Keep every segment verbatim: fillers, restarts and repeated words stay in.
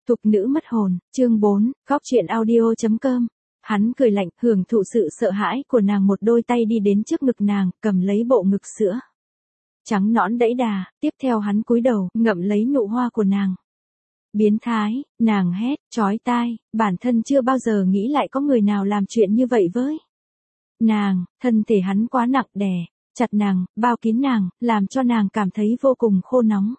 Tục nữ mất hồn, chương bốn, góc chuyện audio chấm com. Hắn cười lạnh, hưởng thụ sự sợ hãi của nàng, một đôi tay đi đến trước ngực nàng, cầm lấy bộ ngực sữa trắng nõn đẫy đà, tiếp theo hắn cúi đầu, ngậm lấy nụ hoa của nàng. Biến thái, nàng hét, chói tai, bản thân chưa bao giờ nghĩ lại có người nào làm chuyện như vậy với nàng, thân thể hắn quá nặng đè, chặt nàng, bao kín nàng, làm cho nàng cảm thấy vô cùng khô nóng.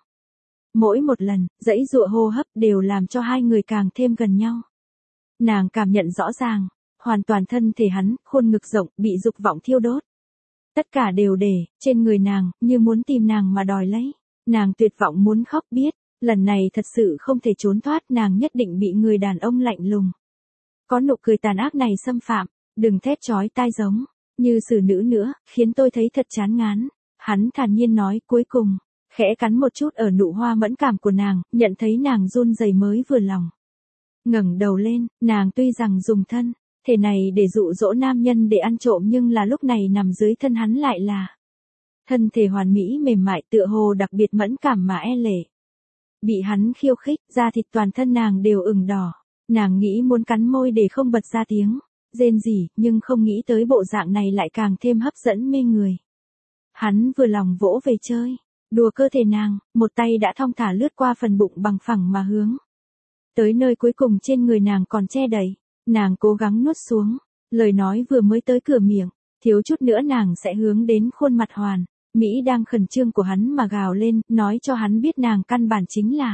Mỗi một lần, dãy dụa hô hấp đều làm cho hai người càng thêm gần nhau. Nàng cảm nhận rõ ràng, hoàn toàn thân thể hắn, khuôn ngực rộng, bị dục vọng thiêu đốt. Tất cả đều để, trên người nàng, như muốn tìm nàng mà đòi lấy. Nàng tuyệt vọng muốn khóc biết, lần này thật sự không thể trốn thoát, nàng nhất định bị người đàn ông lạnh lùng. Có nụ cười tàn ác này xâm phạm, đừng thét chói tai giống, như xử nữ nữa, khiến tôi thấy thật chán ngán. Hắn thản nhiên nói cuối cùng. Khẽ cắn một chút ở nụ hoa mẫn cảm của nàng, nhận thấy nàng run rẩy mới vừa lòng. Ngẩng đầu lên, nàng tuy rằng dùng thân thể này để dụ dỗ nam nhân để ăn trộm, nhưng là lúc này nằm dưới thân hắn lại là thân thể hoàn mỹ mềm mại, tựa hồ đặc biệt mẫn cảm mà e lệ. Bị hắn khiêu khích, da thịt toàn thân nàng đều ửng đỏ. Nàng nghĩ muốn cắn môi để không bật ra tiếng rên rỉ, nhưng không nghĩ tới bộ dạng này lại càng thêm hấp dẫn mê người. Hắn vừa lòng vỗ về chơi, đùa cơ thể nàng, một tay đã thong thả lướt qua phần bụng bằng phẳng mà hướng tới nơi cuối cùng trên người nàng còn che đậy. Nàng cố gắng nuốt xuống, lời nói vừa mới tới cửa miệng, thiếu chút nữa nàng sẽ hướng đến khuôn mặt hoàn mỹ đang khẩn trương của hắn mà gào lên, nói cho hắn biết nàng căn bản chính là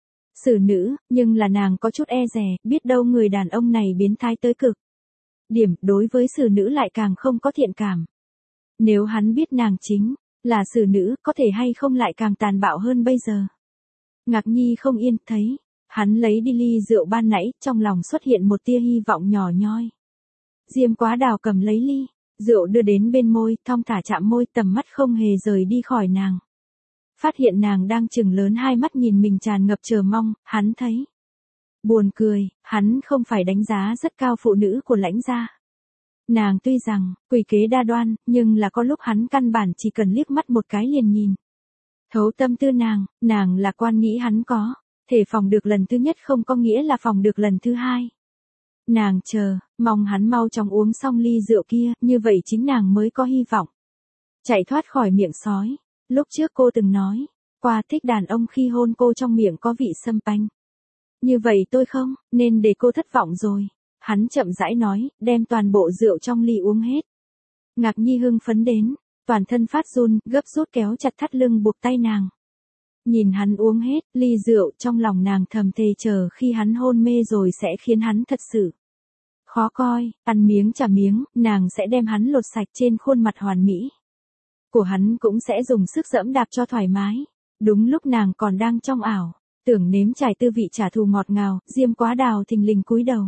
xử nữ, nhưng là nàng có chút e dè, biết đâu người đàn ông này biến thái tới cực điểm, đối với xử nữ lại càng không có thiện cảm. Nếu hắn biết nàng chính là xử nữ, có thể hay không lại càng tàn bạo hơn bây giờ. Ngạc Nhi không yên, thấy hắn lấy đi ly rượu ban nãy, trong lòng xuất hiện một tia hy vọng nhỏ nhoi. Diêm Quá Đào cầm lấy ly rượu đưa đến bên môi, thong thả chạm môi, tầm mắt không hề rời đi khỏi nàng. Phát hiện nàng đang trừng lớn hai mắt nhìn mình tràn ngập chờ mong, hắn thấy buồn cười, hắn không phải đánh giá rất cao phụ nữ của Lãnh gia. Nàng tuy rằng quỷ kế đa đoan, nhưng là có lúc hắn căn bản chỉ cần liếc mắt một cái liền nhìn thấu tâm tư nàng. Nàng lạc quan nghĩ hắn có thể phòng được lần thứ nhất không có nghĩa là phòng được lần thứ hai. Nàng chờ, mong hắn mau chóng uống xong ly rượu kia, như vậy chính nàng mới có hy vọng chạy thoát khỏi miệng sói. Lúc trước cô từng nói qua thích đàn ông khi hôn cô trong miệng có vị sâm panh. Như vậy tôi không nên để cô thất vọng rồi. Hắn chậm rãi nói, đem toàn bộ rượu trong ly uống hết. Ngạc Nhi hưng phấn đến, toàn thân phát run, gấp rút kéo chặt thắt lưng buộc tay nàng. Nhìn hắn uống hết ly rượu, trong lòng nàng thầm thề chờ khi hắn hôn mê rồi sẽ khiến hắn thật sự khó coi, ăn miếng trả miếng, nàng sẽ đem hắn lột sạch trên khuôn mặt hoàn mỹ của hắn, cũng sẽ dùng sức giẫm đạp cho thoải mái. Đúng lúc nàng còn đang trong ảo tưởng nếm trải tư vị trả thù ngọt ngào, Diêm Quá Đào thình lình cúi đầu.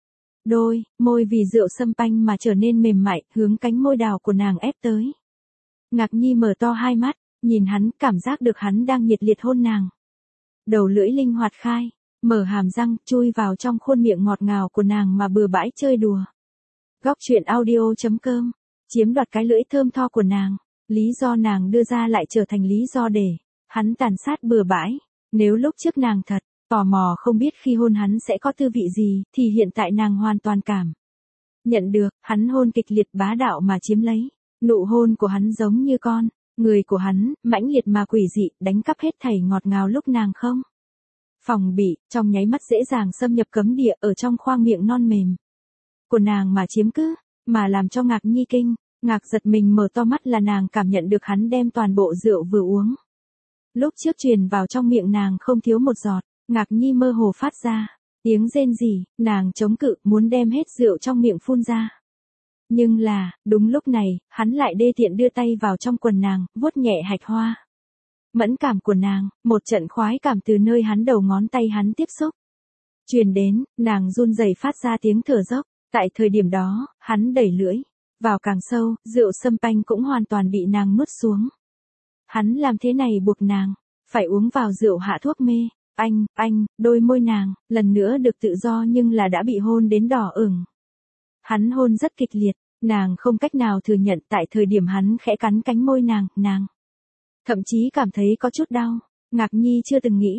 Đôi môi vì rượu sâm panh mà trở nên mềm mại, hướng cánh môi đào của nàng ép tới. Ngạc Nhi mở to hai mắt, nhìn hắn, cảm giác được hắn đang nhiệt liệt hôn nàng. Đầu lưỡi linh hoạt khai, mở hàm răng, chui vào trong khuôn miệng ngọt ngào của nàng mà bừa bãi chơi đùa. Góc chuyện audio chấm com, chiếm đoạt cái lưỡi thơm tho của nàng. Lý do nàng đưa ra lại trở thành lý do để hắn tàn sát bừa bãi. Nếu lúc trước nàng thật tò mò không biết khi hôn hắn sẽ có tư vị gì, thì hiện tại nàng hoàn toàn cảm nhận được, hắn hôn kịch liệt bá đạo mà chiếm lấy. Nụ hôn của hắn giống như con người của hắn, mãnh liệt mà quỷ dị, đánh cắp hết thảy ngọt ngào lúc nàng không phòng bị, trong nháy mắt dễ dàng xâm nhập cấm địa ở trong khoang miệng non mềm của nàng mà chiếm cứ, mà làm cho Ngạc Nhi kinh ngạc giật mình mở to mắt là nàng cảm nhận được hắn đem toàn bộ rượu vừa uống lúc trước truyền vào trong miệng nàng không thiếu một giọt. Ngạc Nhi mơ hồ phát ra tiếng rên rỉ, nàng chống cự, muốn đem hết rượu trong miệng phun ra. Nhưng là, đúng lúc này, hắn lại đê tiện đưa tay vào trong quần nàng, vuốt nhẹ hạch hoa mẫn cảm của nàng, một trận khoái cảm từ nơi hắn đầu ngón tay hắn tiếp xúc truyền đến, nàng run rẩy phát ra tiếng thở dốc. Tại thời điểm đó, hắn đẩy lưỡi vào càng sâu, rượu sâm panh cũng hoàn toàn bị nàng nuốt xuống. Hắn làm thế này buộc nàng phải uống vào rượu hạ thuốc mê. Anh, anh, đôi môi nàng lần nữa được tự do nhưng là đã bị hôn đến đỏ ửng. Hắn hôn rất kịch liệt, nàng không cách nào thừa nhận. Tại thời điểm hắn khẽ cắn cánh môi nàng, nàng thậm chí cảm thấy có chút đau. Ngạc Nhi chưa từng nghĩ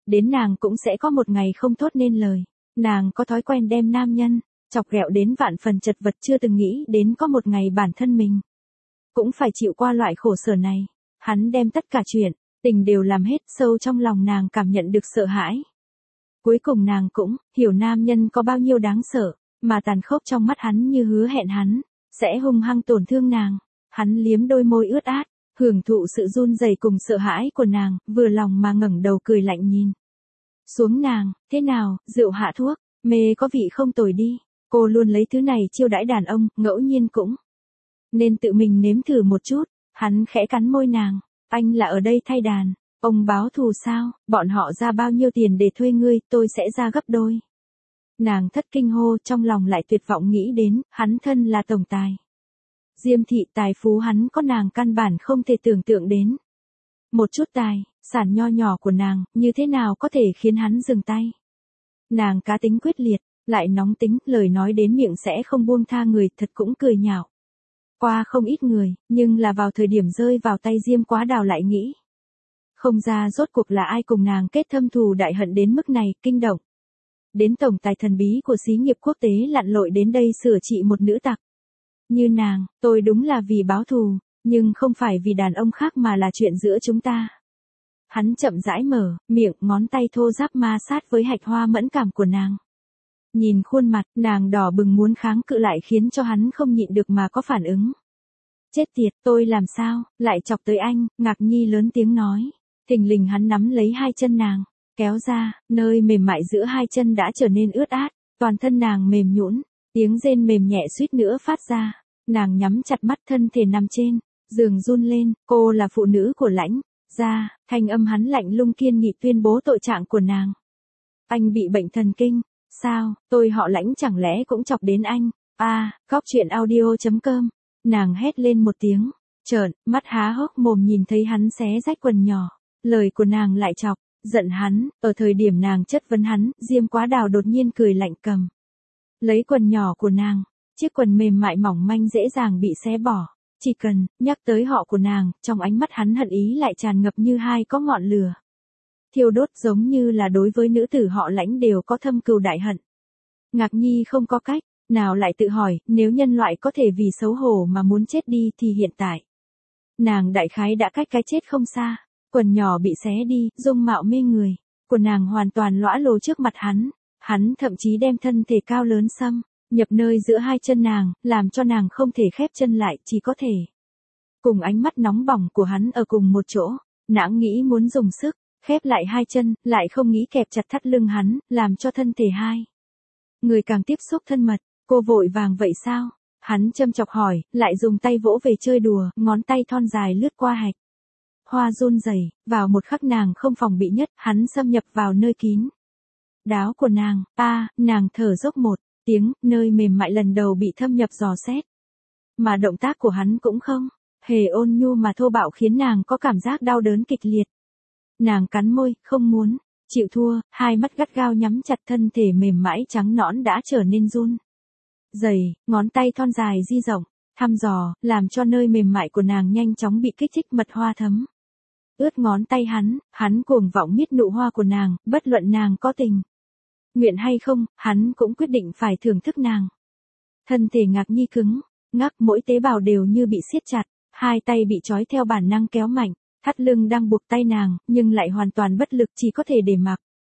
đến nàng cũng sẽ có một ngày không thốt nên lời. Nàng có thói quen đem nam nhân chọc ghẹo đến vạn phần chật vật, chưa từng nghĩ đến có một ngày bản thân mình cũng phải chịu qua loại khổ sở này. Hắn đem tất cả chuyện tình đều làm hết, sâu trong lòng nàng cảm nhận được sợ hãi. Cuối cùng nàng cũng hiểu nam nhân có bao nhiêu đáng sợ, mà tàn khốc trong mắt hắn như hứa hẹn hắn sẽ hung hăng tổn thương nàng. Hắn liếm đôi môi ướt át, hưởng thụ sự run rẩy cùng sợ hãi của nàng, vừa lòng mà ngẩng đầu cười lạnh nhìn xuống nàng. Thế nào, rượu hạ thuốc, mê có vị không tồi đi. Cô luôn lấy thứ này chiêu đãi đàn ông, ngẫu nhiên cũng nên tự mình nếm thử một chút. Hắn khẽ cắn môi nàng. Anh là ở đây thay đàn, ông báo thù sao? Bọn họ ra bao nhiêu tiền để thuê ngươi, tôi sẽ ra gấp đôi. Nàng thất kinh hô, trong lòng lại tuyệt vọng nghĩ đến, hắn thân là tổng tài Diêm thị, tài phú hắn có nàng căn bản không thể tưởng tượng đến. Một chút tài sản nho nhỏ của nàng, như thế nào có thể khiến hắn dừng tay. Nàng cá tính quyết liệt, lại nóng tính, lời nói đến miệng sẽ không buông tha người, thật cũng cười nhạo qua không ít người, nhưng là vào thời điểm rơi vào tay Diêm Quá Đào lại nghĩ không ra rốt cuộc là ai cùng nàng kết thâm thù đại hận đến mức này. Kinh động đến tổng tài thần bí của xí nghiệp quốc tế lặn lội đến đây sửa trị một nữ tặc như nàng. Tôi đúng là vì báo thù, nhưng không phải vì đàn ông khác mà là chuyện giữa chúng ta. Hắn chậm rãi mở miệng, ngón tay thô ráp ma sát với hạch hoa mẫn cảm của nàng. Nhìn khuôn mặt nàng đỏ bừng muốn kháng cự lại khiến cho hắn không nhịn được mà có phản ứng. Chết tiệt, tôi làm sao lại chọc tới anh? Ngạc Nhi lớn tiếng nói. Thình lình hắn nắm lấy hai chân nàng, kéo ra, nơi mềm mại giữa hai chân đã trở nên ướt át, toàn thân nàng mềm nhũn, tiếng rên mềm nhẹ suýt nữa phát ra. Nàng nhắm chặt mắt, thân thể nằm trên giường run lên. Cô là phụ nữ của Lãnh gia. Thanh âm hắn lạnh lùng kiên nghị tuyên bố tội trạng của nàng. Anh bị bệnh thần kinh. Sao, tôi họ Lãnh chẳng lẽ cũng chọc đến anh? A, à, góc truyện audio chấm com. Nàng hét lên một tiếng, trợn mắt há hốc mồm nhìn thấy hắn xé rách quần nhỏ. Lời của nàng lại chọc giận hắn. Ở thời điểm nàng chất vấn hắn, Diêm Quá Đào đột nhiên cười lạnh cầm lấy quần nhỏ của nàng. Chiếc quần mềm mại mỏng manh dễ dàng bị xé bỏ. Chỉ cần nhắc tới họ của nàng, trong ánh mắt hắn hận ý lại tràn ngập như hai có ngọn lửa thiêu đốt, giống như là đối với nữ tử họ Lãnh đều có thâm cừu đại hận. Ngạc Nhi không có cách nào lại tự hỏi, nếu nhân loại có thể vì xấu hổ mà muốn chết đi thì hiện tại nàng đại khái đã cách cái chết không xa. Quần nhỏ bị xé đi, dung mạo mê người của nàng hoàn toàn lõa lồ trước mặt hắn. Hắn thậm chí đem thân thể cao lớn xâm nhập nơi giữa hai chân nàng, làm cho nàng không thể khép chân lại, chỉ có thể cùng ánh mắt nóng bỏng của hắn ở cùng một chỗ. Nàng nghĩ muốn dùng sức khép lại hai chân, lại không nghĩ kẹp chặt thắt lưng hắn, làm cho thân thể hai người càng tiếp xúc thân mật. Cô vội vàng vậy sao? Hắn châm chọc hỏi, lại dùng tay vỗ về chơi đùa, ngón tay thon dài lướt qua hạch hoa run rẩy. Vào một khắc nàng không phòng bị nhất, hắn xâm nhập vào nơi kín đáo của nàng. A, à, nàng thở dốc một tiếng, nơi mềm mại lần đầu bị thâm nhập dò xét. Mà động tác của hắn cũng không hề ôn nhu mà thô bạo, khiến nàng có cảm giác đau đớn kịch liệt. Nàng cắn môi, không muốn chịu thua, hai mắt gắt gao nhắm chặt, thân thể mềm mại trắng nõn đã trở nên run rẩy. Ngón tay thon dài di rộng, thăm dò, làm cho nơi mềm mại của nàng nhanh chóng bị kích thích, mật hoa thấm ướt ngón tay hắn. Hắn cuồng vọng miết nụ hoa của nàng, bất luận nàng có tình nguyện hay không, hắn cũng quyết định phải thưởng thức nàng. Thân thể Ngạc Nhi cứng ngắc, mỗi tế bào đều như bị siết chặt, hai tay bị trói theo bản năng kéo mạnh. Thắt lưng đang buộc tay nàng, nhưng lại hoàn toàn bất lực, chỉ có thể để mặc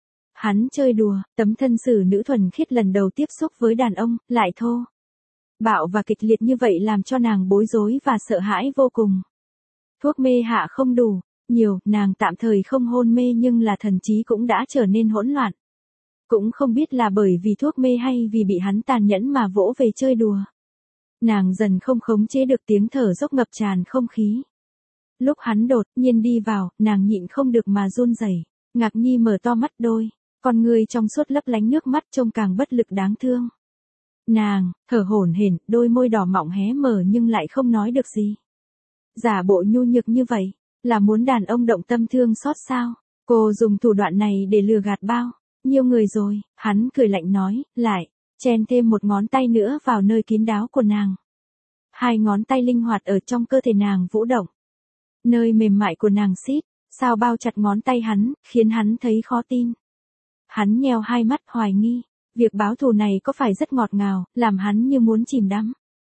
hắn chơi đùa. Tấm thân xử nữ thuần khiết lần đầu tiếp xúc với đàn ông, lại thô bạo và kịch liệt như vậy, làm cho nàng bối rối và sợ hãi vô cùng. Thuốc mê hạ không đủ nhiều, nàng tạm thời không hôn mê, nhưng là thần trí cũng đã trở nên hỗn loạn. Cũng không biết là bởi vì thuốc mê hay vì bị hắn tàn nhẫn mà vỗ về chơi đùa. Nàng dần không khống chế được, tiếng thở dốc ngập tràn không khí. Lúc hắn đột nhiên đi vào, nàng nhịn không được mà run rẩy. Ngạc Nhi mở to mắt, đôi con người trong suốt lấp lánh nước mắt, trông càng bất lực đáng thương. Nàng thở hổn hển, đôi môi đỏ mọng hé mở nhưng lại không nói được gì. Giả bộ nhu nhược như vậy, là muốn đàn ông động tâm thương xót sao? Cô dùng thủ đoạn này để lừa gạt bao nhiêu người rồi? Hắn cười lạnh nói, lại chen thêm một ngón tay nữa vào nơi kín đáo của nàng. Hai ngón tay linh hoạt ở trong cơ thể nàng vũ động. Nơi mềm mại của nàng xít sao bao chặt ngón tay hắn, khiến hắn thấy khó tin. Hắn nheo hai mắt hoài nghi, việc báo thù này có phải rất ngọt ngào, làm hắn như muốn chìm đắm.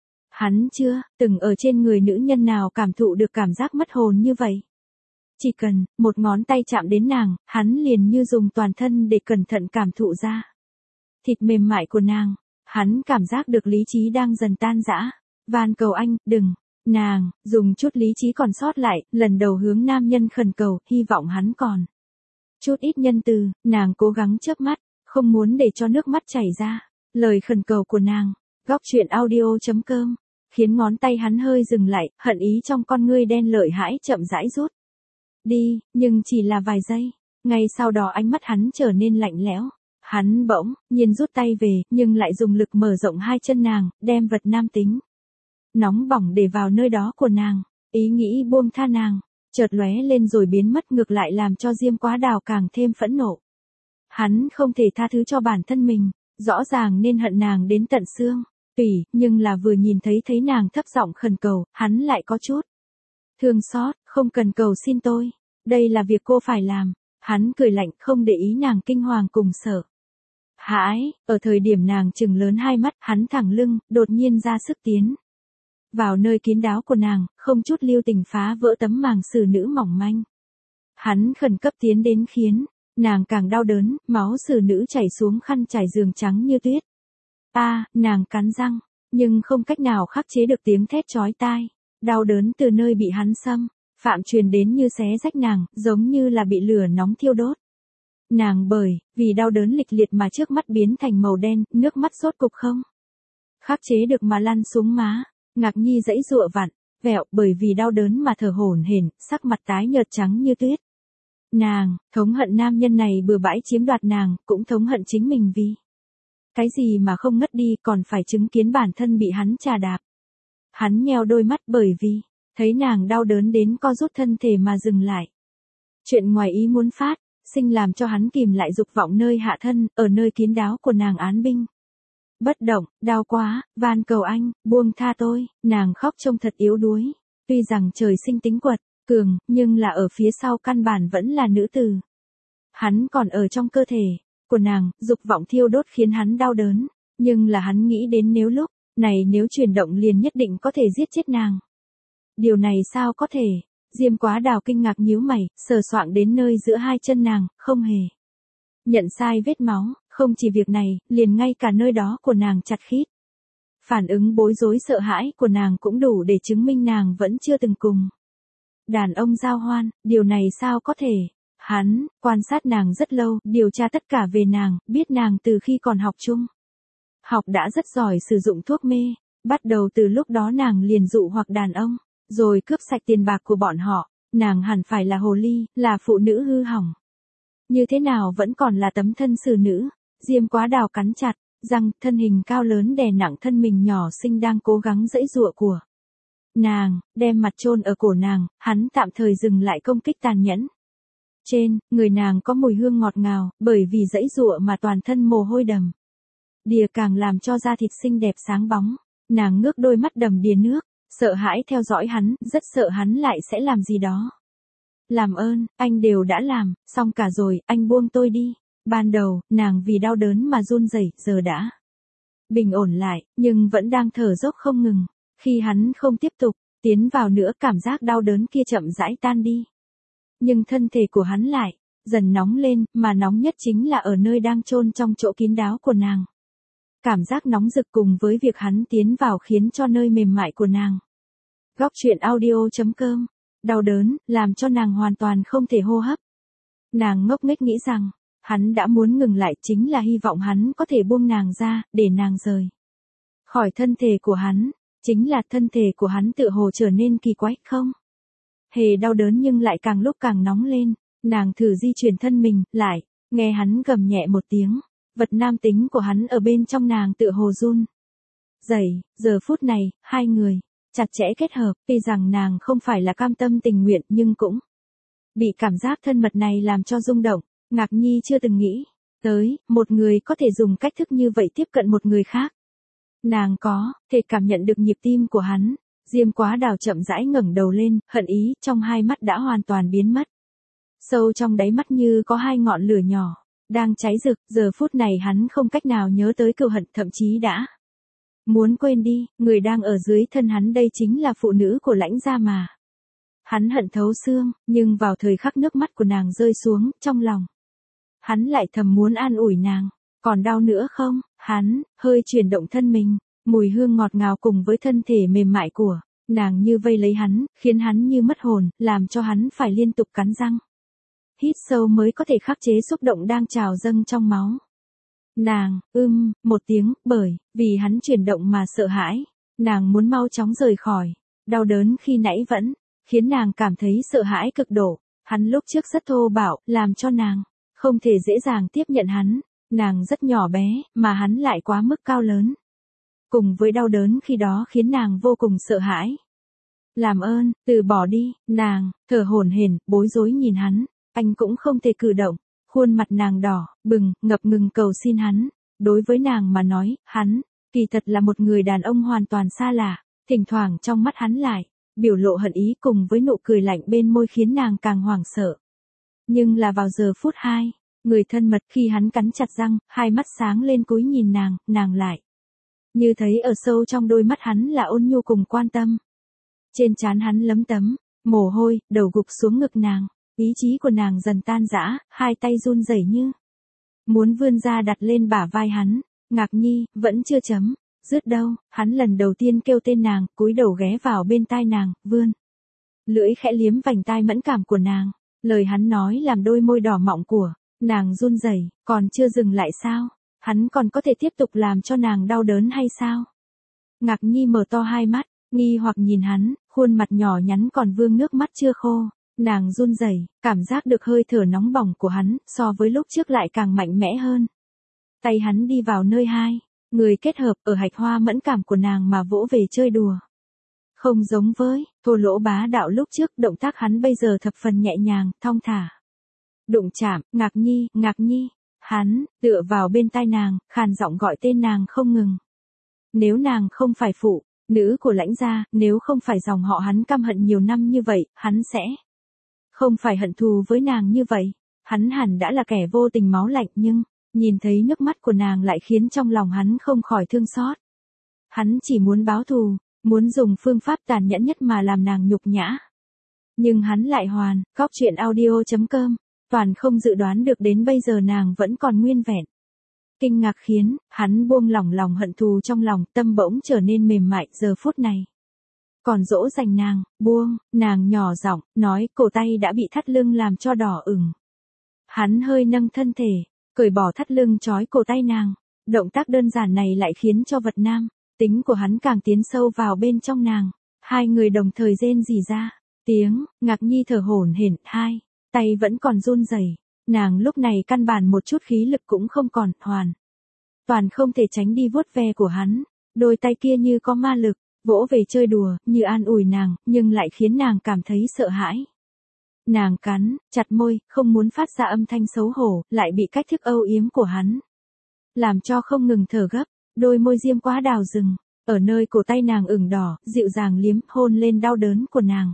Hắn chưa từng ở trên người nữ nhân nào cảm thụ được cảm giác mất hồn như vậy. Chỉ cần một ngón tay chạm đến nàng, hắn liền như dùng toàn thân để cẩn thận cảm thụ ra thịt mềm mại của nàng. Hắn cảm giác được lý trí đang dần tan rã. Van cầu anh, đừng. Nàng, dùng chút lý trí còn sót lại, lần đầu hướng nam nhân khẩn cầu, hy vọng hắn còn chút ít nhân từ. Nàng cố gắng chớp mắt, không muốn để cho nước mắt chảy ra. Lời khẩn cầu của nàng, góc truyện audio chấm com, khiến ngón tay hắn hơi dừng lại, hận ý trong con ngươi đen lợi hãi chậm rãi rút đi, nhưng chỉ là vài giây. Ngay sau đó ánh mắt hắn trở nên lạnh lẽo. Hắn bỗng nhiên rút tay về, nhưng lại dùng lực mở rộng hai chân nàng, đem vật nam tính nóng bỏng để vào nơi đó của nàng. Ý nghĩ buông tha nàng chợt lóe lên rồi biến mất, ngược lại làm cho Diêm Quá Đào càng thêm phẫn nộ. Hắn không thể tha thứ cho bản thân mình, rõ ràng nên hận nàng đến tận xương tủy, nhưng là vừa nhìn thấy thấy nàng thấp giọng khẩn cầu, hắn lại có chút thương xót. Không cần cầu xin tôi, đây là việc cô phải làm. Hắn cười lạnh, không để ý nàng kinh hoàng cùng sợ hãi. Ở thời điểm nàng trừng lớn hai mắt, hắn thẳng lưng, đột nhiên ra sức tiến vào nơi kín đáo của nàng, không chút lưu tình phá vỡ tấm màng xử nữ mỏng manh. Hắn khẩn cấp tiến đến khiến nàng càng đau đớn, máu xử nữ chảy xuống khăn trải giường trắng như tuyết. A, à, nàng cắn răng, nhưng không cách nào khắc chế được tiếng thét chói tai. Đau đớn từ nơi bị hắn xâm phạm truyền đến như xé rách nàng, giống như là bị lửa nóng thiêu đốt. Nàng bởi vì đau đớn lịch liệt mà trước mắt biến thành màu đen, nước mắt sốt cục không khắc chế được mà lăn xuống má. Ngạc Nhi giãy giụa vặn vẹo, bởi vì đau đớn mà thở hổn hển, sắc mặt tái nhợt trắng như tuyết. Nàng thống hận nam nhân này bừa bãi chiếm đoạt nàng, cũng thống hận chính mình vì cái gì mà không ngất đi, còn phải chứng kiến bản thân bị hắn trà đạp. Hắn nheo đôi mắt, bởi vì thấy nàng đau đớn đến co rút thân thể mà dừng lại. Chuyện ngoài ý muốn phát sinh làm cho hắn kìm lại dục vọng nơi hạ thân, ở nơi kín đáo của nàng án binh bất động. Đau quá, van cầu anh, buông tha tôi. Nàng khóc trông thật yếu đuối. Tuy rằng trời sinh tính quật cường, nhưng là ở phía sau căn bản vẫn là nữ tử. Hắn còn ở trong cơ thể của nàng, dục vọng thiêu đốt khiến hắn đau đớn, nhưng là hắn nghĩ đến nếu lúc này nếu chuyển động liền nhất định có thể giết chết nàng. Điều này sao có thể? Diêm Quá Đào kinh ngạc nhíu mày, sờ soạng đến nơi giữa hai chân nàng, không hề nhận sai vết máu. Không chỉ việc này, liền ngay cả nơi đó của nàng chặt khít. Phản ứng bối rối sợ hãi của nàng cũng đủ để chứng minh nàng vẫn chưa từng cùng đàn ông giao hoan. Điều này sao có thể? Hắn quan sát nàng rất lâu, điều tra tất cả về nàng, biết nàng từ khi còn học chung học đã rất giỏi sử dụng thuốc mê. Bắt đầu từ lúc đó nàng liền dụ hoặc đàn ông, rồi cướp sạch tiền bạc của bọn họ. Nàng hẳn phải là hồ ly, là phụ nữ hư hỏng. Như thế nào vẫn còn là tấm thân xử nữ. Diêm Quá Đào cắn chặt răng, thân hình cao lớn đè nặng thân mình nhỏ xinh đang cố gắng giãy giụa của nàng, đem mặt chôn ở cổ nàng. Hắn tạm thời dừng lại công kích tàn nhẫn. Trên người nàng có mùi hương ngọt ngào, bởi vì giãy giụa mà toàn thân mồ hôi đầm đìa, càng làm cho da thịt xinh đẹp sáng bóng. Nàng ngước đôi mắt đầm đìa nước, sợ hãi theo dõi hắn, rất sợ hắn lại sẽ làm gì đó. Làm ơn, anh đều đã làm xong cả rồi, anh buông tôi đi. Ban đầu, nàng vì đau đớn mà run rẩy, giờ đã bình ổn lại, nhưng vẫn đang thở dốc không ngừng. Khi hắn không tiếp tục tiến vào nữa, cảm giác đau đớn kia chậm rãi tan đi. Nhưng thân thể của hắn lại dần nóng lên, mà nóng nhất chính là ở nơi đang chôn trong chỗ kín đáo của nàng. Cảm giác nóng rực cùng với việc hắn tiến vào khiến cho nơi mềm mại của nàng. Góc truyện audio chấm com. Đau đớn, làm cho nàng hoàn toàn không thể hô hấp. Nàng ngốc nghếch nghĩ rằng, hắn đã muốn ngừng lại chính là hy vọng hắn có thể buông nàng ra, để nàng rời khỏi thân thể của hắn. Chính là thân thể của hắn tựa hồ trở nên kỳ quái, không hề đau đớn nhưng lại càng lúc càng nóng lên. Nàng thử di chuyển thân mình, lại nghe hắn gầm nhẹ một tiếng. Vật nam tính của hắn ở bên trong nàng tựa hồ run rẩy. Giờ phút này, hai người chặt chẽ kết hợp. Tuy rằng nàng không phải là cam tâm tình nguyện, nhưng cũng bị cảm giác thân mật này làm cho rung động. Ngạc Nhi chưa từng nghĩ tới một người có thể dùng cách thức như vậy tiếp cận một người khác. Nàng có thể cảm nhận được nhịp tim của hắn. Diêm Quá Đào chậm rãi ngẩng đầu lên, hận ý trong hai mắt đã hoàn toàn biến mất. Sâu trong đáy mắt như có hai ngọn lửa nhỏ, đang cháy rực, giờ phút này hắn không cách nào nhớ tới cừu hận, thậm chí đã muốn quên đi, người đang ở dưới thân hắn đây chính là phụ nữ của Lãnh gia mà. Hắn hận thấu xương, nhưng vào thời khắc nước mắt của nàng rơi xuống, trong lòng hắn lại thầm muốn an ủi nàng. Còn đau nữa không? Hắn hơi chuyển động thân mình, mùi hương ngọt ngào cùng với thân thể mềm mại của nàng như vây lấy hắn, khiến hắn như mất hồn, làm cho hắn phải liên tục cắn răng. Hít sâu mới có thể khắc chế xúc động đang trào dâng trong máu. Nàng, ưm, một tiếng, bởi vì hắn chuyển động mà sợ hãi, nàng muốn mau chóng rời khỏi. Đau đớn khi nãy vẫn khiến nàng cảm thấy sợ hãi cực độ. Hắn lúc trước rất thô bạo, làm cho nàng không thể dễ dàng tiếp nhận hắn. Nàng rất nhỏ bé, mà hắn lại quá mức cao lớn. Cùng với đau đớn khi đó khiến nàng vô cùng sợ hãi. Làm ơn, từ bỏ đi, nàng, thở hổn hển, bối rối nhìn hắn, anh cũng không thể cử động. Khuôn mặt nàng đỏ, bừng, ngập ngừng cầu xin hắn. Đối với nàng mà nói, hắn, kỳ thật là một người đàn ông hoàn toàn xa lạ. Thỉnh thoảng trong mắt hắn lại biểu lộ hận ý cùng với nụ cười lạnh bên môi khiến nàng càng hoảng sợ. Nhưng là vào giờ phút hai, người thân mật khi hắn cắn chặt răng, hai mắt sáng lên cúi nhìn nàng, nàng lại như thấy ở sâu trong đôi mắt hắn là ôn nhu cùng quan tâm. Trên trán hắn lấm tấm mồ hôi, đầu gục xuống ngực nàng, ý chí của nàng dần tan rã, hai tay run rẩy như muốn vươn ra đặt lên bả vai hắn. Ngạc Nhi, vẫn chưa chấm dứt đâu, hắn lần đầu tiên kêu tên nàng, cúi đầu ghé vào bên tai nàng, vươn lưỡi khẽ liếm vành tai mẫn cảm của nàng. Lời hắn nói làm đôi môi đỏ mọng của nàng run rẩy. Còn chưa dừng lại sao? Hắn còn có thể tiếp tục làm cho nàng đau đớn hay sao? Ngạc Nhi mở to hai mắt, nghi hoặc nhìn hắn, khuôn mặt nhỏ nhắn còn vương nước mắt chưa khô. Nàng run rẩy, cảm giác được hơi thở nóng bỏng của hắn, so với lúc trước lại càng mạnh mẽ hơn. Tay hắn đi vào nơi hai người kết hợp ở hạch hoa mẫn cảm của nàng mà vỗ về chơi đùa. Không giống với thô lỗ bá đạo lúc trước, động tác hắn bây giờ thập phần nhẹ nhàng, thong thả. Đụng chạm, Ngạc Nhi, Ngạc Nhi. Hắn tựa vào bên tai nàng, khàn giọng gọi tên nàng không ngừng. Nếu nàng không phải phụ nữ của Lãnh gia, nếu không phải dòng họ hắn căm hận nhiều năm như vậy, hắn sẽ không phải hận thù với nàng như vậy. Hắn hẳn đã là kẻ vô tình máu lạnh, nhưng nhìn thấy nước mắt của nàng lại khiến trong lòng hắn không khỏi thương xót. Hắn chỉ muốn báo thù, muốn dùng phương pháp tàn nhẫn nhất mà làm nàng nhục nhã. Nhưng hắn lại hoàn, góc truyện audio chấm com, toàn không dự đoán được đến bây giờ nàng vẫn còn nguyên vẹn. Kinh ngạc khiến hắn buông lỏng lòng hận thù trong lòng, tâm bỗng trở nên mềm mại. Giờ phút này còn dỗ dành nàng, buông, nàng nhỏ giọng nói, cổ tay đã bị thắt lưng làm cho đỏ ửng. Hắn hơi nâng thân thể, cởi bỏ thắt lưng trói cổ tay nàng. Động tác đơn giản này lại khiến cho vật nam tính của hắn càng tiến sâu vào bên trong nàng. Hai người đồng thời rên rỉ ra tiếng. Ngạc Nhi thở hổn hển, hai tay vẫn còn run rẩy. Nàng lúc này căn bản một chút khí lực cũng không còn, hoàn toàn không thể tránh đi vuốt ve của hắn. Đôi tay kia như có ma lực, vỗ về chơi đùa, như an ủi nàng, nhưng lại khiến nàng cảm thấy sợ hãi. Nàng cắn chặt môi, không muốn phát ra âm thanh xấu hổ, lại bị cách thức âu yếm của hắn làm cho không ngừng thở gấp. Đôi môi diêm quá đào rừng, ở nơi cổ tay nàng ửng đỏ, dịu dàng liếm, hôn lên đau đớn của nàng.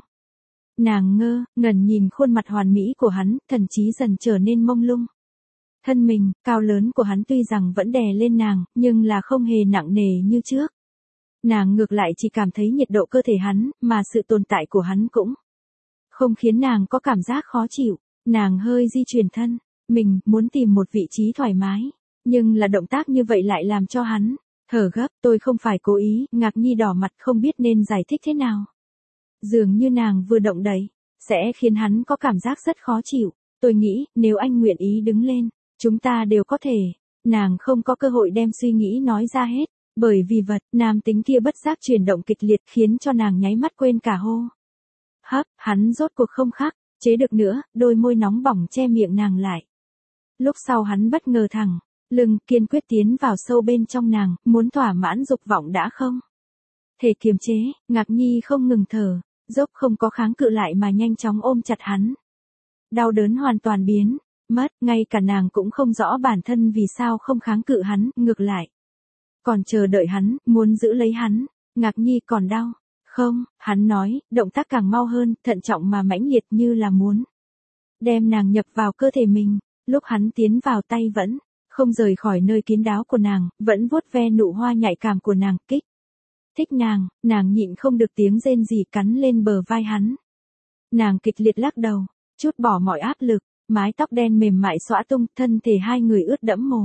Nàng ngơ ngẩn nhìn khuôn mặt hoàn mỹ của hắn, thần trí dần trở nên mông lung. Thân mình cao lớn của hắn tuy rằng vẫn đè lên nàng, nhưng là không hề nặng nề như trước. Nàng ngược lại chỉ cảm thấy nhiệt độ cơ thể hắn, mà sự tồn tại của hắn cũng không khiến nàng có cảm giác khó chịu. Nàng hơi di chuyển thân mình, muốn tìm một vị trí thoải mái, nhưng là động tác như vậy lại làm cho hắn thở gấp. Tôi không phải cố ý. Ngạc Nhi đỏ mặt không biết nên giải thích thế nào. Dường như nàng vừa động đậy sẽ khiến hắn có cảm giác rất khó chịu. Tôi nghĩ, nếu anh nguyện ý đứng lên, chúng ta đều có thể. Nàng không có cơ hội đem suy nghĩ nói ra hết, bởi vì vật nam tính kia bất giác chuyển động kịch liệt khiến cho nàng nháy mắt quên cả hô hấp. Hắn rốt cuộc không khắc chế được nữa, đôi môi nóng bỏng che miệng nàng lại. Lúc sau hắn bất ngờ thẳng lưng, kiên quyết tiến vào sâu bên trong nàng, muốn thỏa mãn dục vọng đã không thể kiềm chế. Ngạc Nhi không ngừng thở dốc, không có kháng cự lại mà nhanh chóng ôm chặt hắn. Đau đớn hoàn toàn biến mất, ngay cả nàng cũng không rõ bản thân vì sao không kháng cự hắn, ngược lại còn chờ đợi hắn, muốn giữ lấy hắn. Ngạc Nhi còn đau không? Hắn nói, động tác càng mau hơn, thận trọng mà mãnh liệt, như là muốn đem nàng nhập vào cơ thể mình, lúc hắn tiến vào tay vẫn không rời khỏi nơi kín đáo của nàng, vẫn vuốt ve nụ hoa nhạy cảm của nàng, kích thích nàng, nàng nhịn không được tiếng rên rỉ cắn lên bờ vai hắn. Nàng kịch liệt lắc đầu, chút bỏ mọi áp lực, mái tóc đen mềm mại xõa tung, thân thể hai người ướt đẫm mồ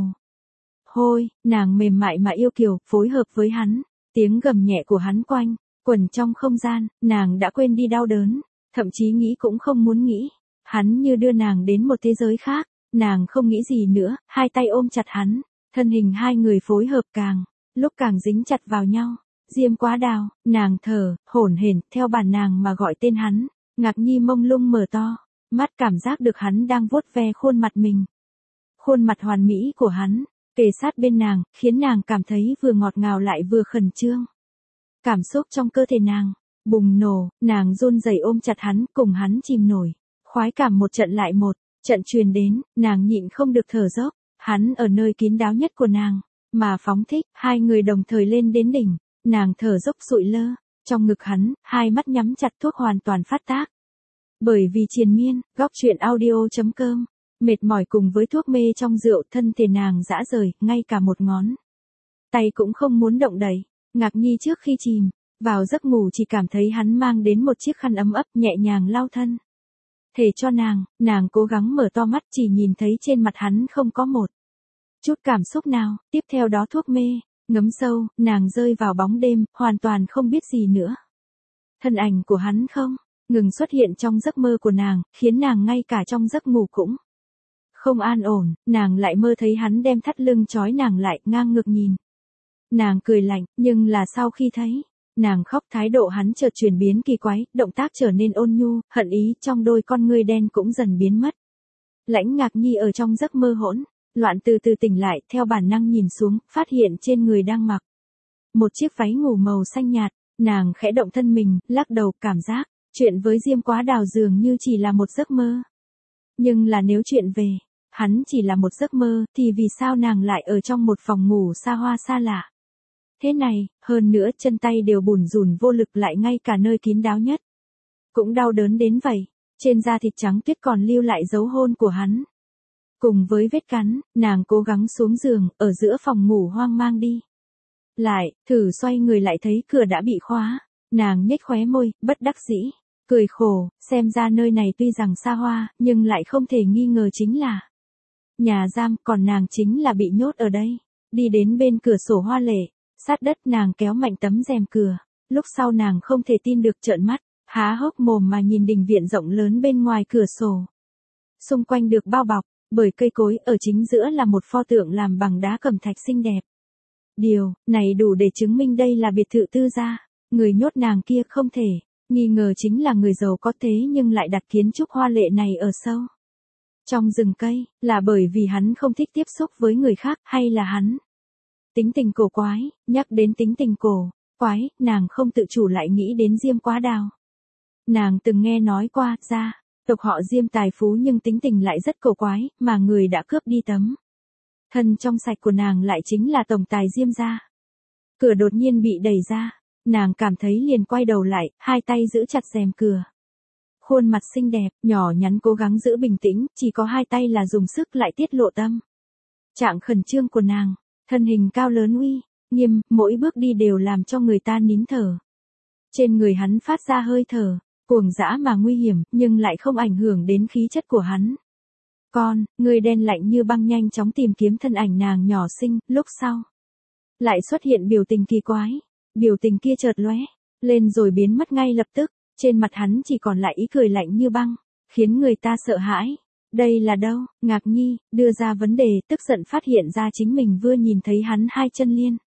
hôi, nàng mềm mại mà yêu kiều, phối hợp với hắn, tiếng gầm nhẹ của hắn quanh quẩn trong không gian, nàng đã quên đi đau đớn, thậm chí nghĩ cũng không muốn nghĩ, hắn như đưa nàng đến một thế giới khác, nàng không nghĩ gì nữa, hai tay ôm chặt hắn, thân hình hai người phối hợp càng lúc càng dính chặt vào nhau. Diêm Quá Đào, nàng thở hổn hển theo bản nàng mà gọi tên hắn, Ngạc Nhi mông lung mở to, mắt cảm giác được hắn đang vuốt ve khuôn mặt mình. Khuôn mặt hoàn mỹ của hắn, kề sát bên nàng, khiến nàng cảm thấy vừa ngọt ngào lại vừa khẩn trương. Cảm xúc trong cơ thể nàng bùng nổ, nàng run rẩy ôm chặt hắn, cùng hắn chìm nổi. Khoái cảm một trận lại một trận truyền đến, nàng nhịn không được thở dốc, hắn ở nơi kín đáo nhất của nàng mà phóng thích, hai người đồng thời lên đến đỉnh, nàng thở dốc sụi lơ, trong ngực hắn, hai mắt nhắm chặt, thuốc hoàn toàn phát tác. Bởi vì triền miên, góc truyện audio chấm com, mệt mỏi cùng với thuốc mê trong rượu, thân thể nàng rã rời, ngay cả một ngón tay cũng không muốn động đậy. Ngạc Nhi trước khi chìm vào giấc ngủ chỉ cảm thấy hắn mang đến một chiếc khăn ấm ấp nhẹ nhàng lau thân thể cho nàng, nàng cố gắng mở to mắt, chỉ nhìn thấy trên mặt hắn không có một chút cảm xúc nào. Tiếp theo đó thuốc mê ngấm sâu, nàng rơi vào bóng đêm, hoàn toàn không biết gì nữa. Thân ảnh của hắn không ngừng xuất hiện trong giấc mơ của nàng, khiến nàng ngay cả trong giấc ngủ cũng không an ổn, nàng lại mơ thấy hắn đem thắt lưng trói nàng lại, ngang ngược nhìn. Nàng cười lạnh, nhưng là sau khi thấy nàng khóc, thái độ hắn chợt chuyển biến kỳ quái, động tác trở nên ôn nhu, hận ý trong đôi con ngươi đen cũng dần biến mất. Lãnh Ngạc Nhi ở trong giấc mơ hỗn loạn từ từ tỉnh lại, theo bản năng nhìn xuống, phát hiện trên người đang mặc một chiếc váy ngủ màu xanh nhạt, nàng khẽ động thân mình, lắc đầu, cảm giác chuyện với Diêm Quá Đào dường như chỉ là một giấc mơ. Nhưng là nếu chuyện về hắn chỉ là một giấc mơ, thì vì sao nàng lại ở trong một phòng ngủ xa hoa xa lạ thế này, hơn nữa chân tay đều bủn rủn vô lực, lại ngay cả nơi kín đáo nhất cũng đau đớn đến vậy. Trên da thịt trắng tuyết còn lưu lại dấu hôn của hắn. Cùng với vết cắn, nàng cố gắng xuống giường, ở giữa phòng ngủ hoang mang đi lại, thử xoay người lại thấy cửa đã bị khóa. Nàng nhếch khóe môi, bất đắc dĩ cười khổ, xem ra nơi này tuy rằng xa hoa, nhưng lại không thể nghi ngờ chính là nhà giam, còn nàng chính là bị nhốt ở đây. Đi đến bên cửa sổ hoa lệ sát đất, nàng kéo mạnh tấm rèm cửa, lúc sau nàng không thể tin được trợn mắt há hốc mồm mà nhìn đình viện rộng lớn bên ngoài cửa sổ. Xung quanh được bao bọc bởi cây cối, ở chính giữa là một pho tượng làm bằng đá cẩm thạch xinh đẹp. Điều này đủ để chứng minh đây là biệt thự tư gia. Người nhốt nàng kia không thể nghi ngờ chính là người giàu có, thế nhưng lại đặt kiến trúc hoa lệ này ở sâu trong rừng cây, là bởi vì hắn không thích tiếp xúc với người khác, hay là hắn tính tình cổ quái? Nhắc đến tính tình cổ quái, nàng không tự chủ lại nghĩ đến Diêm Quá Đào. Nàng từng nghe nói qua, gia tộc họ Diêm tài phú nhưng tính tình lại rất cổ quái, mà người đã cướp đi tấm thân trong sạch của nàng lại chính là tổng tài Diêm gia. Cửa đột nhiên bị đẩy ra, nàng cảm thấy liền quay đầu lại, hai tay giữ chặt rèm cửa. Khuôn mặt xinh đẹp, nhỏ nhắn cố gắng giữ bình tĩnh, chỉ có hai tay là dùng sức lại tiết lộ tâm trạng khẩn trương của nàng. Thân hình cao lớn uy nghiêm, mỗi bước đi đều làm cho người ta nín thở. Trên người hắn phát ra hơi thở cuồng dã mà nguy hiểm, nhưng lại không ảnh hưởng đến khí chất của hắn. Con, người đen lạnh như băng nhanh chóng tìm kiếm thân ảnh nàng nhỏ xinh, lúc sau lại xuất hiện biểu tình kỳ quái. Biểu tình kia chợt lóe lên rồi biến mất ngay lập tức, trên mặt hắn chỉ còn lại ý cười lạnh như băng, khiến người ta sợ hãi. Đây là đâu? Ngạc Nhi đưa ra vấn đề, tức giận phát hiện ra chính mình vừa nhìn thấy hắn hai chân liên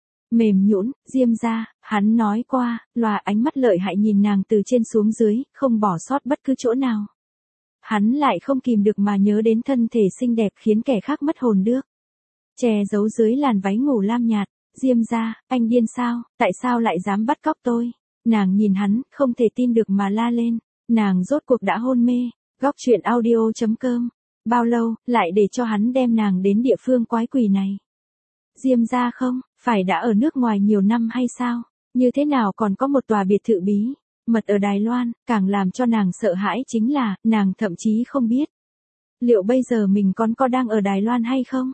mềm nhũn. Diêm gia, hắn nói qua, loà ánh mắt lợi hại nhìn nàng từ trên xuống dưới, không bỏ sót bất cứ chỗ nào. Hắn lại không kìm được mà nhớ đến thân thể xinh đẹp khiến kẻ khác mất hồn đước, che giấu dưới làn váy ngủ lam nhạt. Diêm gia, anh điên sao, tại sao lại dám bắt cóc tôi? Nàng nhìn hắn, không thể tin được mà la lên. Nàng rốt cuộc đã hôn mê. Góc truyện audio chấm com. Bao lâu, lại để cho hắn đem nàng đến địa phương quái quỷ này? Diêm gia không, phải đã ở nước ngoài nhiều năm hay sao? Như thế nào còn có một tòa biệt thự bí Mật ở Đài Loan, càng làm cho nàng sợ hãi chính là, nàng thậm chí không biết. Liệu bây giờ mình còn có đang ở Đài Loan hay không?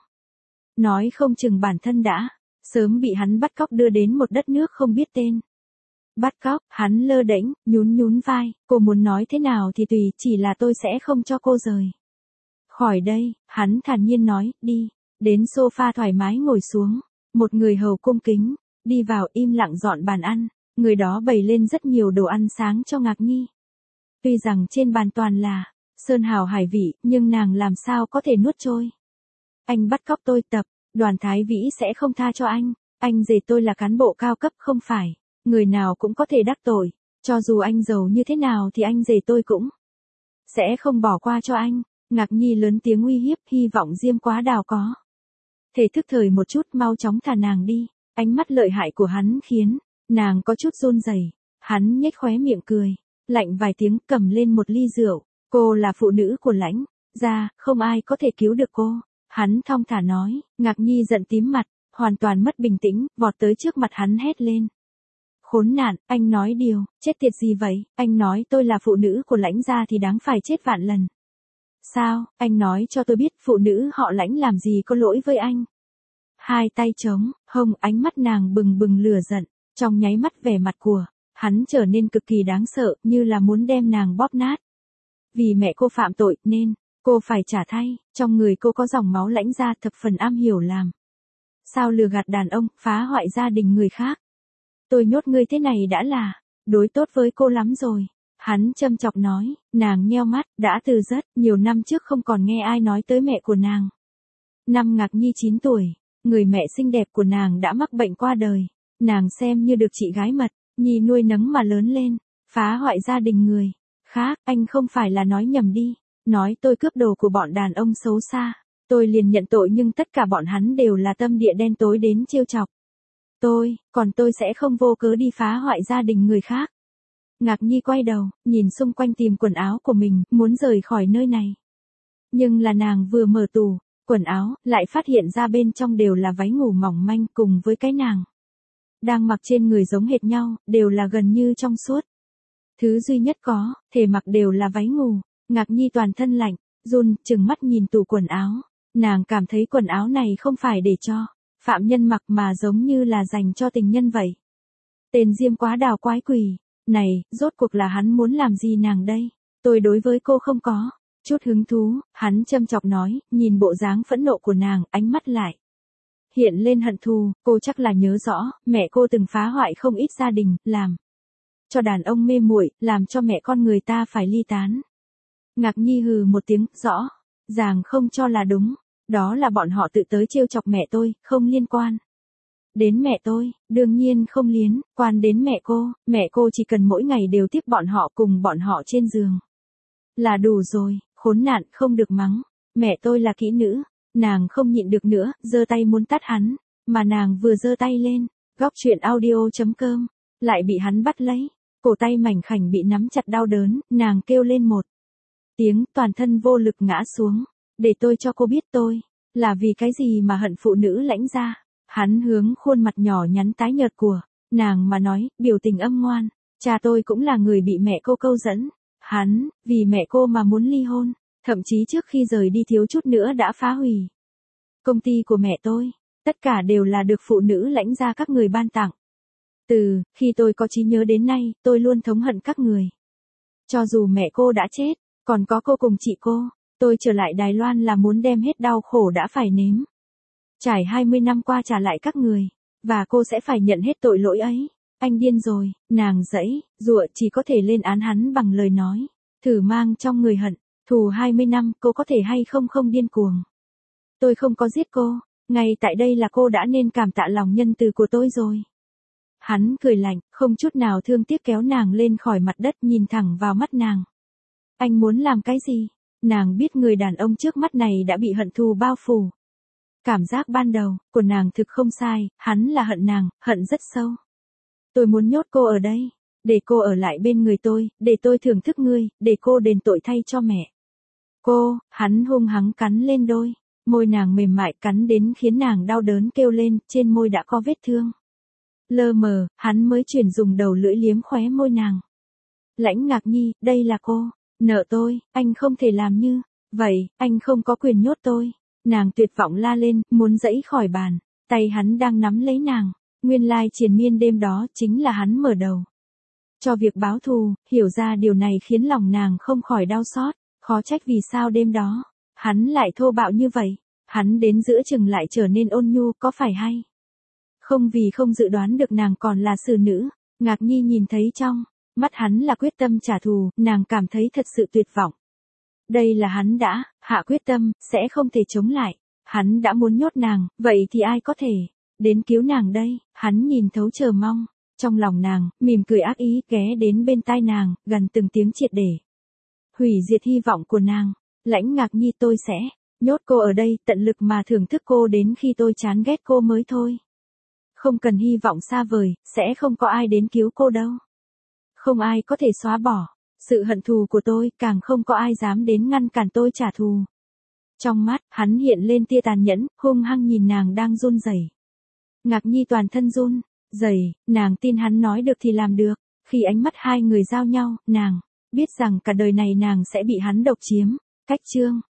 Nói không chừng bản thân đã, sớm bị hắn bắt cóc đưa đến một đất nước không biết tên. Bắt cóc, hắn lơ đễnh, nhún nhún vai, cô muốn nói thế nào thì tùy, chỉ là tôi sẽ không cho cô rời khỏi đây, hắn thản nhiên nói, đi, đến sofa thoải mái ngồi xuống, một người hầu cung kính, đi vào im lặng dọn bàn ăn, người đó bày lên rất nhiều đồ ăn sáng cho Ngạc Nhi. Tuy rằng trên bàn toàn là sơn hào hải vị, nhưng nàng làm sao có thể nuốt trôi. Anh bắt cóc tôi, tập đoàn Thái Vĩ sẽ không tha cho anh, anh rể tôi là cán bộ cao cấp không phải, người nào cũng có thể đắc tội, cho dù anh giàu như thế nào thì anh rể tôi cũng sẽ không bỏ qua cho anh. Ngạc Nhi lớn tiếng uy hiếp, hy vọng Diêm Quá Đào có thể thức thời một chút, mau chóng thả nàng đi. Ánh mắt lợi hại của hắn khiến nàng có chút run rẩy. Hắn nhếch khóe miệng cười, lạnh vài tiếng, cầm lên một ly rượu. Cô là phụ nữ của Lãnh gia, không ai có thể cứu được cô. Hắn thong thả nói. Ngạc Nhi giận tím mặt, hoàn toàn mất bình tĩnh, vọt tới trước mặt hắn hét lên. Khốn nạn, anh nói điều, chết tiệt gì vậy? Anh nói tôi là phụ nữ của Lãnh gia thì đáng phải chết vạn lần. Sao, anh nói cho tôi biết phụ nữ họ Lãnh làm gì có lỗi với anh. Hai tay trống, hông, ánh mắt nàng bừng bừng lửa giận, trong nháy mắt vẻ mặt của hắn trở nên cực kỳ đáng sợ, như là muốn đem nàng bóp nát. Vì mẹ cô phạm tội, nên cô phải trả thay, trong người cô có dòng máu Lãnh gia, thập phần am hiểu làm sao lừa gạt đàn ông, phá hoại gia đình người khác. Tôi nhốt ngươi thế này đã là đối tốt với cô lắm rồi. Hắn châm chọc nói, nàng nheo mắt, đã từ rất nhiều năm trước không còn nghe ai nói tới mẹ của nàng. Năm Ngạc Nhi chín tuổi, người mẹ xinh đẹp của nàng đã mắc bệnh qua đời. Nàng xem như được chị gái mật, Nhi nuôi nấng mà lớn lên, phá hoại gia đình người khác. Anh không phải là nói nhầm đi, nói tôi cướp đồ của bọn đàn ông xấu xa. Tôi liền nhận tội, nhưng tất cả bọn hắn đều là tâm địa đen tối đến trêu chọc tôi, còn tôi sẽ không vô cớ đi phá hoại gia đình người khác. Ngạc Nhi quay đầu, nhìn xung quanh tìm quần áo của mình, muốn rời khỏi nơi này. Nhưng là nàng vừa mở tủ quần áo, lại phát hiện ra bên trong đều là váy ngủ mỏng manh, cùng với cái nàng đang mặc trên người giống hệt nhau, đều là gần như trong suốt. Thứ duy nhất có thể mặc đều là váy ngủ. Ngạc Nhi toàn thân lạnh, run, trừng mắt nhìn tủ quần áo. Nàng cảm thấy quần áo này không phải để cho phạm nhân mặc mà giống như là dành cho tình nhân vậy. Tên Diêm Quá Đào quái quỷ này, rốt cuộc là hắn muốn làm gì nàng đây? Tôi đối với cô không có chút hứng thú, hắn châm chọc nói, nhìn bộ dáng phẫn nộ của nàng, ánh mắt lại hiện lên hận thù. Cô chắc là nhớ rõ, mẹ cô từng phá hoại không ít gia đình, làm cho đàn ông mê muội, làm cho mẹ con người ta phải ly tán. Ngạc Nhi hừ một tiếng, rõ ràng không cho là đúng, đó là bọn họ tự tới trêu chọc mẹ tôi, không liên quan đến mẹ tôi, đương nhiên không liên quan đến mẹ cô. Mẹ cô chỉ cần mỗi ngày đều tiếp bọn họ, cùng bọn họ trên giường là đủ rồi. Khốn nạn, không được mắng, mẹ tôi là kỹ nữ. Nàng không nhịn được nữa, giơ tay muốn tát hắn, mà nàng vừa giơ tay lên, góc truyện audio chấm com lại bị hắn bắt lấy, cổ tay mảnh khảnh bị nắm chặt đau đớn, nàng kêu lên một tiếng, toàn thân vô lực ngã xuống. Để tôi cho cô biết tôi là vì cái gì mà hận phụ nữ Lãnh gia. Hắn hướng khuôn mặt nhỏ nhắn tái nhợt của nàng mà nói, biểu tình âm ngoan. Cha tôi cũng là người bị mẹ cô câu dẫn. Hắn, vì mẹ cô mà muốn ly hôn. Thậm chí trước khi rời đi thiếu chút nữa đã phá hủy công ty của mẹ tôi. Tất cả đều là được phụ nữ Lãnh gia các người ban tặng. Từ khi tôi có trí nhớ đến nay, tôi luôn thống hận các người. Cho dù mẹ cô đã chết, còn có cô cùng chị cô, tôi trở lại Đài Loan là muốn đem hết đau khổ đã phải nếm trải hai mươi năm qua trả lại các người, và cô sẽ phải nhận hết tội lỗi ấy. Anh điên rồi, nàng giãy giụa, chỉ có thể lên án hắn bằng lời nói, thử mang trong người hận thù hai mươi năm, cô có thể hay không không điên cuồng. Tôi không có giết cô, ngay tại đây là cô đã nên cảm tạ lòng nhân từ của tôi rồi. Hắn cười lạnh, không chút nào thương tiếc kéo nàng lên khỏi mặt đất, nhìn thẳng vào mắt nàng. Anh muốn làm cái gì? Nàng biết người đàn ông trước mắt này đã bị hận thù bao phủ. Cảm giác ban đầu của nàng thực không sai, hắn là hận nàng, hận rất sâu. Tôi muốn nhốt cô ở đây, để cô ở lại bên người tôi, để tôi thưởng thức ngươi, để cô đền tội thay cho mẹ cô. Hắn hung hăng cắn lên đôi môi nàng mềm mại, cắn đến khiến nàng đau đớn kêu lên, trên môi đã có vết thương. Lơ mờ, hắn mới chuyển dùng đầu lưỡi liếm khóe môi nàng. Lãnh Ngạc Nhi, đây là cô. Nợ tôi, anh không thể làm như. Vậy, anh không có quyền nhốt tôi. Nàng tuyệt vọng la lên, muốn dẫy khỏi bàn. Tay hắn đang nắm lấy nàng. Nguyên lai triền miên đêm đó chính là hắn mở đầu cho việc báo thù, hiểu ra điều này khiến lòng nàng không khỏi đau xót, khó trách vì sao đêm đó, hắn lại thô bạo như vậy, hắn đến giữa chừng lại trở nên ôn nhu có phải hay? Không vì không dự đoán được nàng còn là xử nữ, Ngạc Nhi nhìn thấy trong mắt hắn là quyết tâm trả thù, nàng cảm thấy thật sự tuyệt vọng. Đây là hắn đã hạ quyết tâm, sẽ không thể chống lại, hắn đã muốn nhốt nàng, vậy thì ai có thể đến cứu nàng đây? Hắn nhìn thấu chờ mong trong lòng nàng, mỉm cười ác ý ghé đến bên tai nàng, gần từng tiếng triệt để hủy diệt hy vọng của nàng. Lãnh Ngạc Nhi, tôi sẽ nhốt cô ở đây, tận lực mà thưởng thức cô đến khi tôi chán ghét cô mới thôi. Không cần hy vọng xa vời, sẽ không có ai đến cứu cô đâu. Không ai có thể xóa bỏ sự hận thù của tôi, càng không có ai dám đến ngăn cản tôi trả thù. Trong mắt, hắn hiện lên tia tàn nhẫn, hung hăng nhìn nàng đang run rẩy. Ngạc Nhi toàn thân run rẩy, nàng tin hắn nói được thì làm được. Khi ánh mắt hai người giao nhau, nàng biết rằng cả đời này nàng sẽ bị hắn độc chiếm. Cách chương